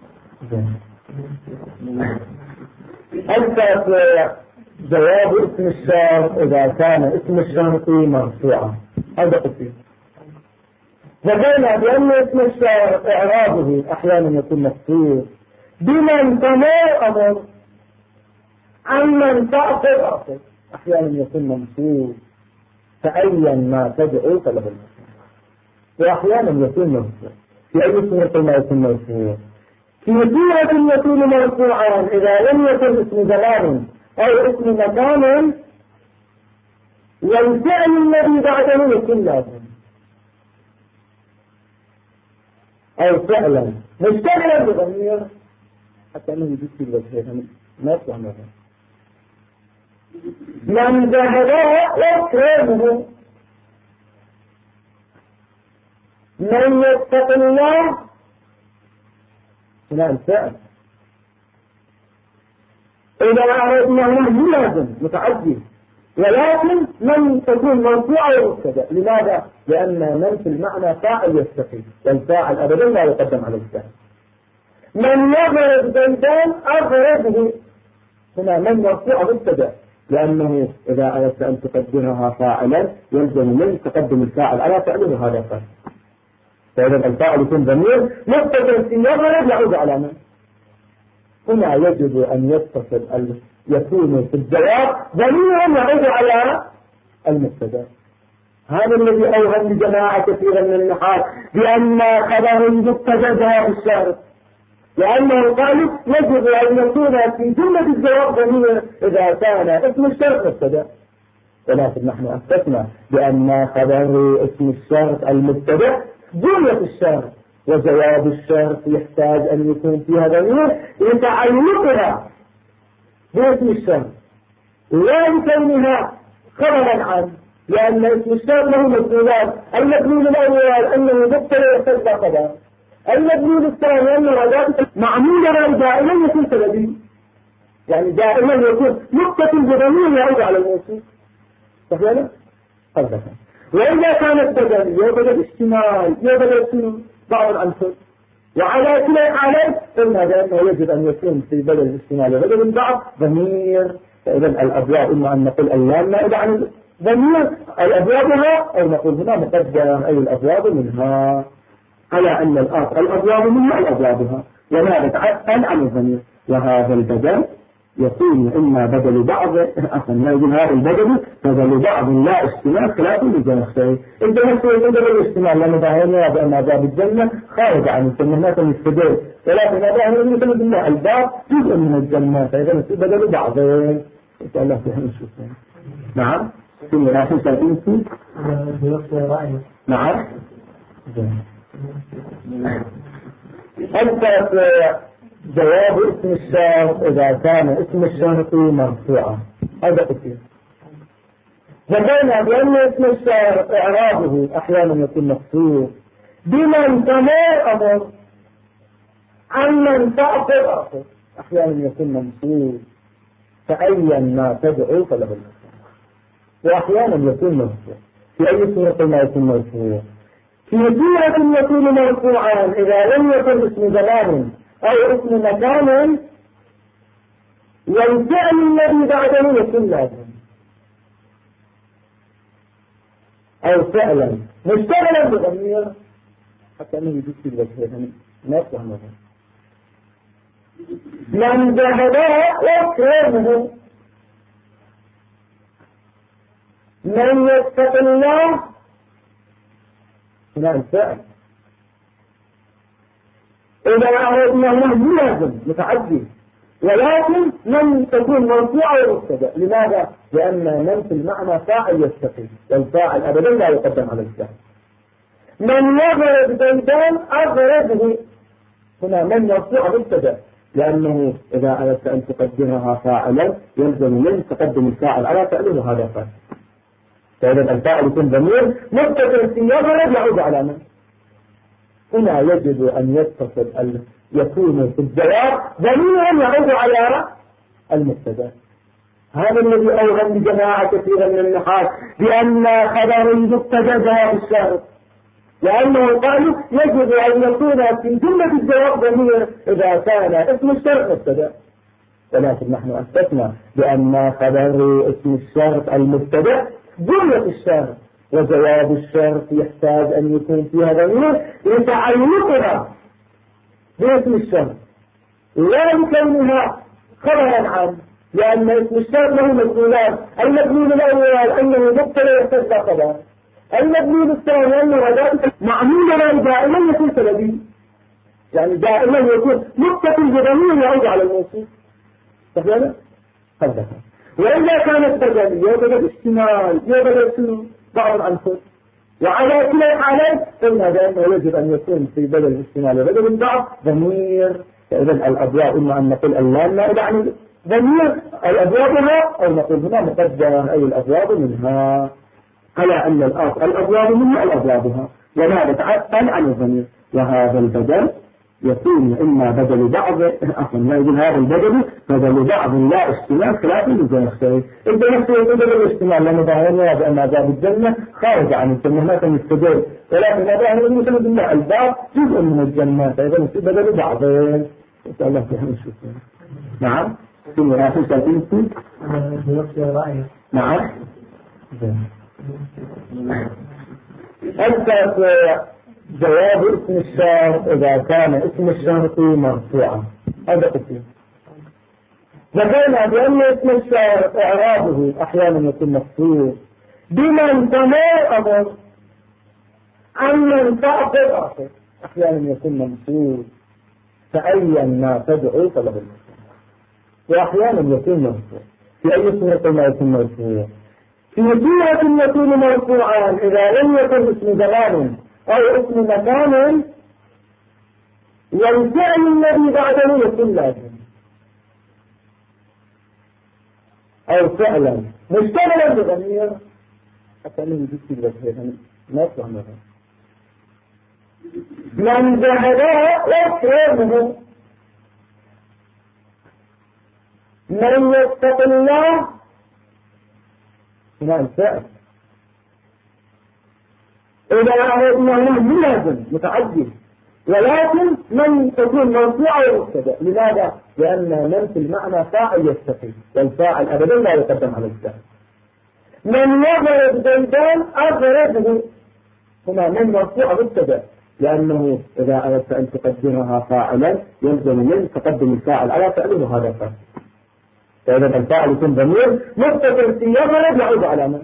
أنت جواب اسم الشرط إذا كان اسم الشرط مرفوعا. هذا قصير. ذكرنا بأن اسم الشرط إعرابه أحيانا يكون مكسور بمن فما أمر عمن تأخذ أحيانا يكون منصوب فأيا ما تدعو فله المرفوع، وأحيانا يكون مرفوع. في أي صورة ما يكون مرفوع؟ في صورة يكون مرفوعا إذا لم يكن اسم زمان أو اسم مكان والفعل الذي بعده يكون لازم، أو فعلا مشتغلا بضمير حتى أنه يجب في الوجهين ما يطلع منه. من جهله يكرمه، من يتق الله هنا الفعل. إذا أردنا نهي لازم متعدي، ولكن من تكون مرفوعة ومبتدأ. لماذا؟ لأن من في المعنى فاعل يستقيم، والفاعل أبدا لا يقدم على الفاعل. من يضرب زيدان أضربه، هنا من مرفوعة مبتدأ، لأنه إذا أردت أن تقدمها فاعلا يلزم من تقدم الفاعل على فعله هذا فاعل. فإذا الفاعل يكون ضمير متصل في يضرب يعود على من. هنا يجب أن يتصل يكون في الجواب ضميرا يعود على المبتدا. هذا الذي أوهم لجماعة كثيرا من النحاة بأن خبر المبتدا جواب الشارط، لأنه قالوا يجب أن يكون في جملة الجواب ضمير إذا كان اسم الشرط مبتدا، ولكن نحن أثبتنا بأن خبر اسم الشرط المبتدأ جملة الشرط، وجواب الشرط يحتاج أن يكون فيها ضمير لتعلقها باسم الشرط لا لكونها خبرا عنه، لأن اسم الشرط له مدلولان. المدلول الأول أنه مبتدأ يحتاج خبر، المدلول الثاني أنه أداة معمولة دائما يكون سببي، يعني دائما يكون متصل بضمير يعود على الموصوف. صحيح؟ قصدك. وإذا كانت بدل يوجد اشتمال يوجد بعض العنصر، وعلى كلا الحالات قلنا بأنه يجب أن يكون في بدل الاشتمال وبدل البعض ضمير. فإذا الأبواب إما أن نقول اللام نائب عن ضمير أي أبوابها، أو نقول هنا مقدم أي الأبواب منها، على أن الأبواب منها أي أبوابها ولا يتعطل عن الضمير. وهذا البدل يكون إما بدل بعض أصلا يجب هذا البدل بدل بعض لا اشتمال خلاف الجنسي. الجنسي بدل الاشتمال لأن ظاهرنا بأن عذاب الجنة خارج عن الجنة هناك مستدل، ولكن ظاهرنا مثل بالله الباب جزء من الجنة، فإذا بدل بعض. إن شاء الله نشوف. نعم ثم لا تنسى الإنسي. نعم أنت جواب اسم الشرط إذا كان اسم الشرط مرفوعا. هذا كثير. ذكرنا بأن اسم الشرط إعرابه أحيانا يكون مكسور بمن تمر أمر عمن تأخذ أخذ، أحيانا يكون منصوب فأيا ما تدعو فله المرفوع، وأحيانا يكون مرفوع. في أي صورة ما يكون مرفوع؟ في صورة يكون مرفوعا إذا لم يكن اسم زمان أو اسم مكان والفعل الذي بعده يكون لازم، أو فعلا مشتغلا بضمير حتى أنه يجب في الوجهين ما يفهم هذا. من ذهب يكرمه، من يتق الله هنا الفعل. إذا أردنا نهج لازم متعدي، ولكن من تكون مرفوعة ومبتدأ. لماذا؟ لأن من في المعنى فاعل يستقيم، والفاعل أبدا لا يقدم على الفاعل. من يغرب زيدان أغربه، هنا من مرفوعة مبتدأ، لأنه إذا أردت أن تقدمها فاعلا يلزم من تقدم الفاعل على فعله، هذا فاعل. فإذا الفاعل يكون ضمير متصل في يغرب يعود على من. هنا يجب أن يتصل يكون في الجواب ضميرا يعود على المبتدا. هذا الذي أوهم لجماعة كثيرا من النحاة بأن خبر المبتدا جواب الشرط، لأنه قالوا يجب أن يكون في جملة الجواب ضمير إذا كان اسم الشرط مبتدا. ولكن نحن أثبتنا بأن خبر اسم الشرط المبتدا جملة الشرط، وجواب الشرط يحتاج أن يكون فيها ضمير لتعلقها باسم الشرط لا لكونها خبرا عنه، لأن اسم الشرط له مدلولان. المدلول الأول أنه مبتدأ يحتاج خبر، المدلول الثاني أنه أداة معمولة دائما يكون سببي، يعني دائما يكون متصل بضمير يعود على الموصوف. صحيح؟ قصدك. وإذا كانت بدل يوجد اشتمال يوجد بعض العنصر، وعلى كلا الحالات قلنا بأنه يجب أن يكون في بدل الاشتمال وبدل البعض ضمير. فإذا الأبواب إما أن نقول اللام نائب عن ضمير أي أبوابها، أو نقول هنا مقدم أي الأبواب منها، على أن الأبواب منها أي أبوابها ولا يتعطل عن الضمير. وهذا البدل يكون إما بدل بعض أصلا يجب هذا البدل بدل بعض لا اشتمال خلاف الجنسي. الجنسي بدل الاشتمال لأن ظاهرنا بأن عذاب الجنة خارج عن الجنة هناك مستدل، ولكن ظاهرنا مثل بالله الباب جزء من الجنة، فإذا بدل بعض. إن شاء الله نشوف. نعم ثم لا تنسى الإنسي. نعم أنت جواب اسم الشرط إذا كان اسم الشرط مرفوعا. هذا كثير. ذكرنا بأن اسم الشرط إعرابه أحيانا يكون مكسور بمن تمر أمر عمن تأخذ أخذ، أحيانا يكون منصوب فأيا ما تدعو فله المرفوع، وأحيانا يكون مرفوع. في أي صورة ما يكون مرفوع؟ في صورة يكون مرفوعا إذا لم يكن اسم زمان أو اسم مكان والفعل الذي بعده يكون لازم أو فعلا مشتغلا بضمير حتى أنه يجب الوجهين ما يصلح مثلا من جهده يكرمه من يتق الله هنا الفعل إذا أردنا لازم متعدد ولكن من تكون مرفوعة ومبتدأ. لماذا؟ لأن من في المعنى فاعل يستقي والفاعل أبدا لا يقدم على الفعل. من يضرب زيدان أضربه هنا من مرفوعة مبتدأ لأنه إذا أردت أن تقدمها فاعلا يلزم من تقدم الفاعل على فعله هذا فاعل. فإذا الفاعل يكون ضمير متصل في يضرب يعود على من.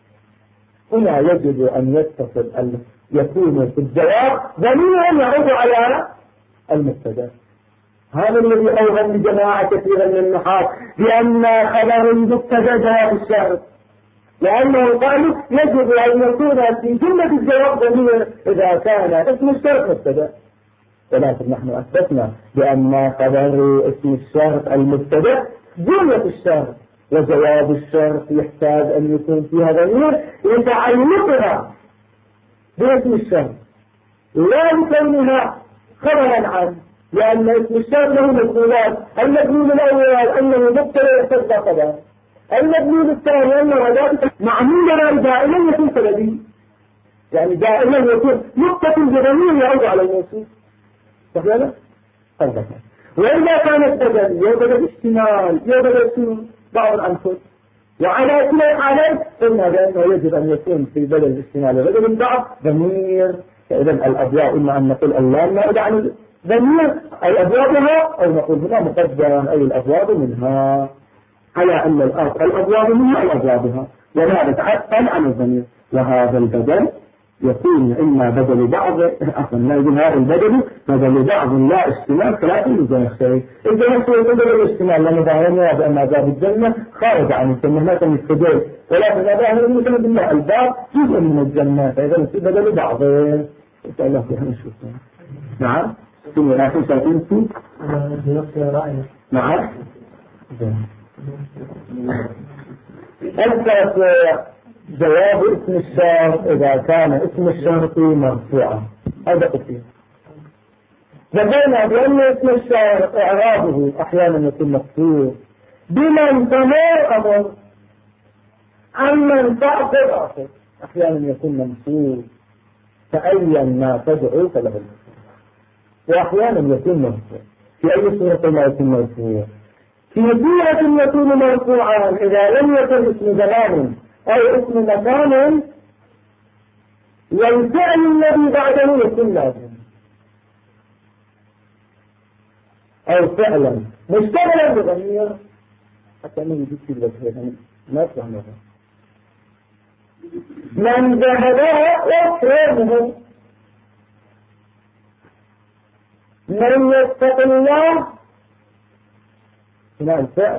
هنا يجب أن يتصل يكون في الجواب ضميرا يعود على المبتدا. هذا الذي أوهم لجماعة كثيرا من النحاة بأن خبر المبتدا جواب الشرط لأنه قالوا يجب أن يكون في جملة الجواب ضمير إذا كان اسم الشرط مبتدا. ولكن نحن أثبتنا بأن خبر اسم الشرط المبتدا جملة الشرط وجواب الشرط يحتاج أن يكون فيها ضمير يتعلقها باسم الشرط لا لكونها خبرا عنه لأن اسم الشرط له مدلولات. المدلول الأول أنه مبتدا يحتاج خبر. المدلول الثاني أنه ذلك معمولا دائما يكون سببي يعني دائما يكون متصل بضمير يعود على الموصوف. صحيح؟ قلبك. وإذا كانت بدل يوجد اشتمال يوجد بعض الأنفس وعلى كل الحالات قلنا بأنه يجب أن يكون في بدل الاشتمال وبدل البعض ضمير. فإذا الأبواب إما أن نقول اللام نائب عن ضمير أي أبوابها أو نقول هنا مقدم أي الأبواب منها على أن الأبواب منها أي أبوابها ولا نتعطل عن الضمير. وهذا البدل يكون إما بدل بعض أصلا يقول هذا البدل بدل بعض لا اشتمال فلا يوجد الشيء. إذا نحن بدل الاشتمال لأنه ظاهرنا بأن عذاب الجنة خارج عن الجنة ما كان يستدل ولكن ظاهر المسلم بالله الباب جزء من الجنة فإذا نصير بدل بعض. إن شاء الله فيها نشوف. نعم ثم الآخر سأنتي نعم أنت جواب اسم الشرط إذا كان اسم الشرط مرفوعا. هذا قصير. ذكرنا بأن اسم الشرط إعرابه أحيانا يكون مكسور بمن تمر أمر عمن تأخذ أحيانا يكون منصوب فأيا ما تدعو فله المرفوع وأحيانا يكون مرفوع. في أي صورة ما يكون مرفوع؟ في صورة يكون مرفوعا إذا لم يكن اسم زمان أو اسم مكان والفعل الذي بعده يكون لازم أو فعلا مشتغلا بضمير حتى أنه يجب في الوجهين ما يصلح مثلا من جهده يكرمه من يتق الله هنا الفعل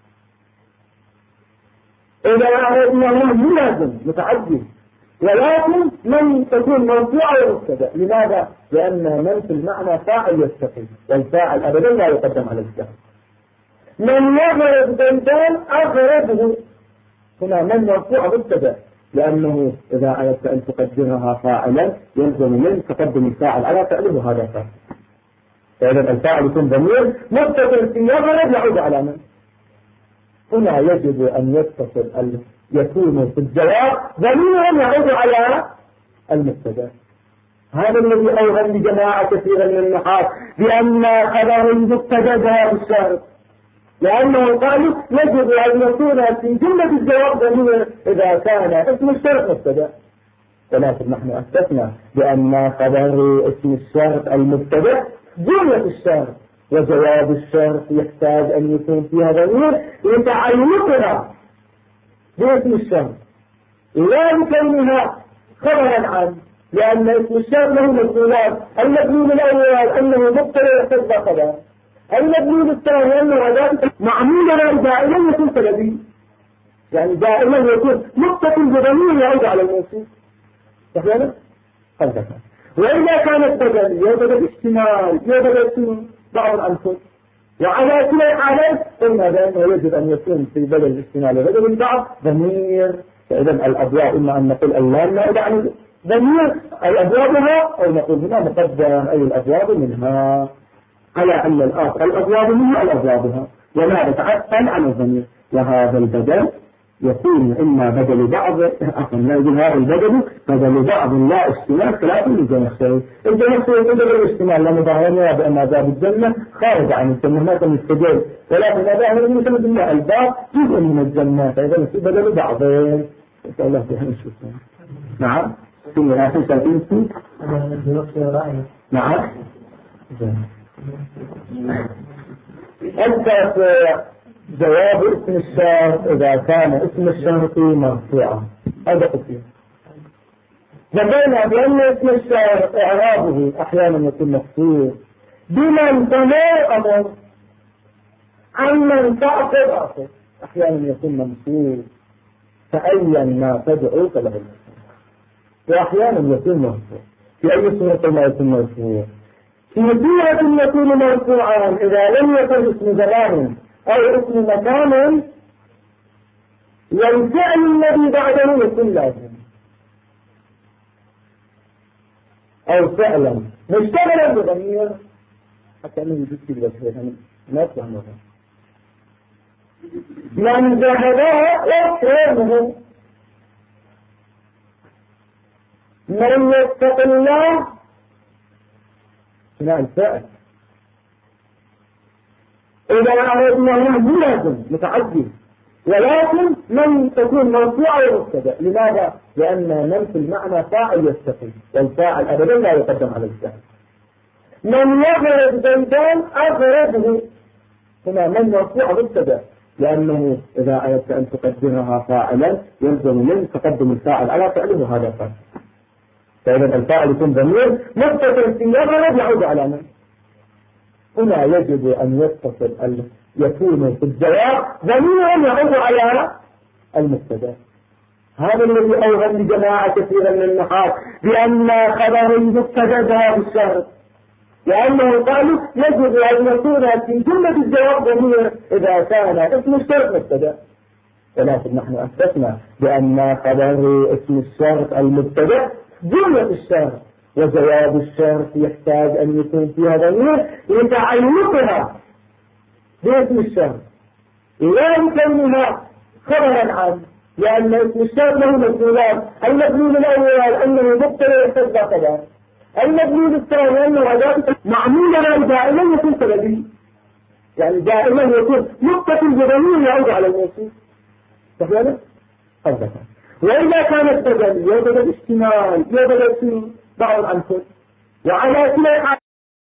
إذا أردنا لازم متعدد ولكن من تكون مرفوعة ومبتدأ. لماذا؟ لأن من في المعنى فاعل يستقي والفاعل أبدا لا يقدم على الفعل. من يضرب زيدان أضربه هنا من مرفوعة مبتدأ لأنه إذا أردت أن تقدمها فاعلا يلزم من تقدم الفاعل على فعله هذا فاعل. فإذا الفاعل يكون ضمير متصل في يضرب يعود على من. هنا يجب أن يتصل يكون في الجواب ضميرا يعود على المبتدا. هذا الذي أوهم لجماعة كثيرا من النحاة بأن خبر المبتدا جواب الشرط لأنه قالوا يجب أن يكون في جملة الجواب ضمير إذا كان اسم الشرط مبتدا. ولكن نحن أثبتنا بأن خبر اسم الشرط المبتدا جملة الشرط وجواب الشرط يحتاج أن يكون فيها ضمير يتعلقها باسم الشرط لا لكونها خبرا عنه لأن اسم الشرط له مدلولات. المدلول الأول أنه مبتدا يحتاج خبر. المدلول الثاني أنه ذلك معمولا دائما يكون سببي يعني دائما يكون متصل بضمير يعود على الموصوف. صحيح؟ قد وإذا كانت بدل يوجد الاحتمال يوجد بعض الأمثل، وعلى كل حالات قلنا بأنه يجب أن يكون في بدل الاحتمال وبدل البعض ضمير. فإذا الأبواب إما أن نقول اللام نائبة عن ضمير أي أبوابها، أو نقول هنا مقدم أي الأبواب منها، على أن الآخر الأبواب منها الأبوابها ولا يتعطل عن الضمير. وهذا البدل يكون إما بدل بعض لا يقول هذا البدل بدل بعض لا احتمال خلاف الجنسي. الجنسي بدل الاحتمال لما ظهرنا بأن عذاب الجنة خارج عن الجنة ما كان يستجيب، ولكن ما ظهر من مثل الله الباب جزء من الجنة، فإذا بدل بعضين. نسأل الله بها نشوف. نعم في آخر سنتين نعم أنت جواب اسم الشرط إذا كان اسم الشرط مرفوعا. هذا قصير. ذكرنا بأن اسم الشرط إعرابه أحيانا يكون مكسور بمن تمر أمر عمن تأخذ أحيانا يكون منصوب فأيا ما تدعو فله المرفوع، وأحيانا يكون مرفوع. في أي صورة ما يكون مرفوع؟ في صورة يكون مرفوعا إذا لم يكن اسم زمان أو اسم مكان والفعل الذي بعده يكون لازم، أو فعلا مشتغلا بضمير حتى أنه يجد في الوجه ما يطلع مرة من ذهبها يكرمه من يتق الله هنا الفعل. إذا أردنا هنا لازم متعدي، ولكن من تكون مرفوعة ومبتدأ. لماذا؟ لأن من في المعنى فاعل يستقل، والفاعل أبدا لا يقدم على الفاعل. من يغرب زيدان أغربه، هنا من مرفوعة مبتدأ، لأنه إذا أردت أن تقدمها فاعلا يلزم من تقدم الفاعل على فعله، هذا فاعل. فإذا الفاعل يكون ضمير متصل في يغرب يعود على من. هنا يجب أن يتصل يكون في الجواب ضميرا يعود على المبتدا. هذا الذي أوهم لجماعة كثيرا من النحاة بأن خبر المبتدا جواب الشرط، لأنه قالوا يجب أن يكون في جملة الجواب ضمير إذا كان اسم الشرط مبتدا، ولكن نحن أثبتنا بأن خبر اسم الشرط المبتدا جملة الشرط، وجواب الشرط يحتاج أن يكون فيها ضمير لتعلقها باسم الشرط لا لكونها خبرا عنه، لأن اسم الشرط له مدلولات. المدلول الأول أنه مبتدا يحتاج خبر، المدلول الثاني أنه أداة معمولة دائما يكون سببي، يعني دائما يكون متصل بضمير يعود على الموصوف. صحيح؟ قد وإذا كانت بدل يوجد الاحتمال يوجد بعض الأمثل، وعلى كل